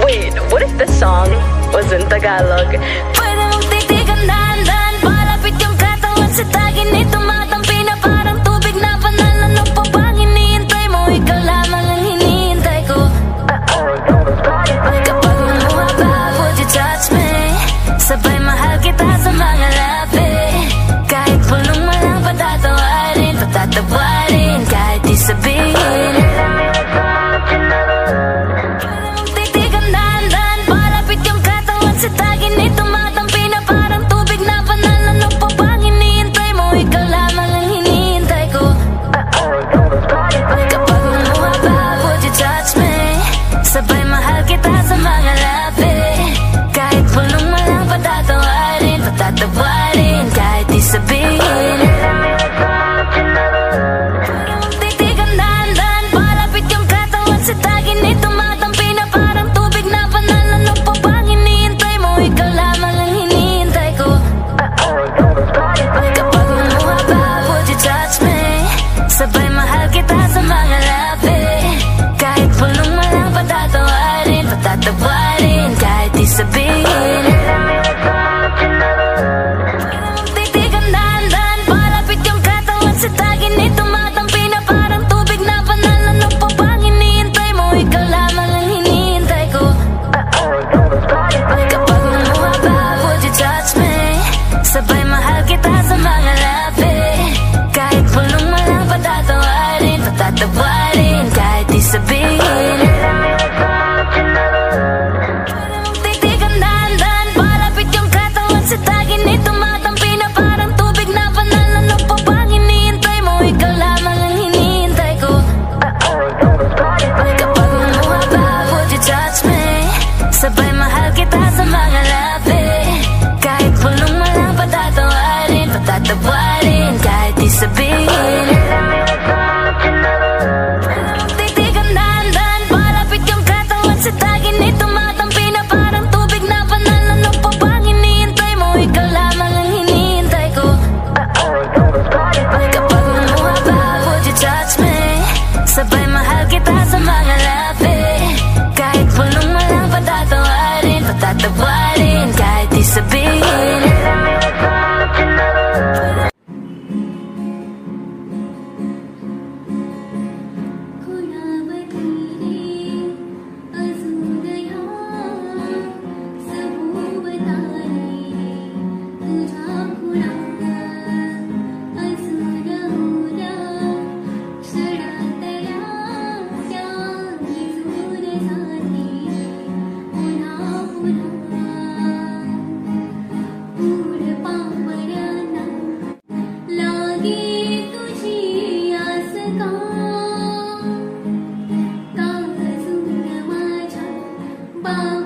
Wait, what if the song was in Tagalog? Pwede mong titigan dahan-dahan, palapit yung katawan sa tagin ni tumatampi na parang tubig na banal. Ano pa bang hinihintay mo? Ikaw lamang ang hinihintay ko. Kapag lumuha ba, would you touch me? Sabay mahal kita sa mga labi. Kahit pulong malang patatawarin, patatawarin, kahit di sabihin. Sa tagin ni tumatampi na parang tubig na banal. Ano pa bang hinihintay mo? Ikaw lamang ang hinihintay ko. Kapag lumuha ba, would you touch me? Sabay mahal kita sa mga labi. Kahit pulong malang patatawarin, patatawarin, kahit di sabihin. Titigan dahan-dahan, palapit yung katawan sa tagin ni tumatampi na parang tubig na banal. Ano pa bang ikaw lamang ang hinihintay ko. Kapag lumuha ba, would you touch me? Sabay mahal kita sa mga labi. Kahit pulong malang patatawarin, patatawarin, kahit di sabihin. Titigan dahan-dahan, palapit yung katawan sa tagin ni tumatampi na parang tubig na banal. Ano pa bang hinihintay mo? Ikaw lamang ang hinihintay ko. Sabay mahal kita sa mga labi. Kahit pulong malang patatawarin, patatawarin, kahit di sabihin. Titigan dahan-dahan, palapit yung katawan sa tagin ni tumatampi na parang tubig na banal. Ano pa bang hinihintay mo? Ikaw lamang ang hinihintay ko. Kapag lumuha ba, would you touch me? Sabay mahal kita sa mga labi. Kahit pulong malang patatawarin, patatawarin, kahit di sabihin. Titigan dahan-dahan, palapit yung katawan sa tagin ni tumatampi na parang tubig na banal. Ano pa bang hinihintay mo? Ikaw lamang ang hinihintay ko. Kapag lumuha ba, would you touch me? Sabay mahal kita sa mga labi. Kahit pulong malang patatawarin, patatawarin, kahit di sabihin. Bye.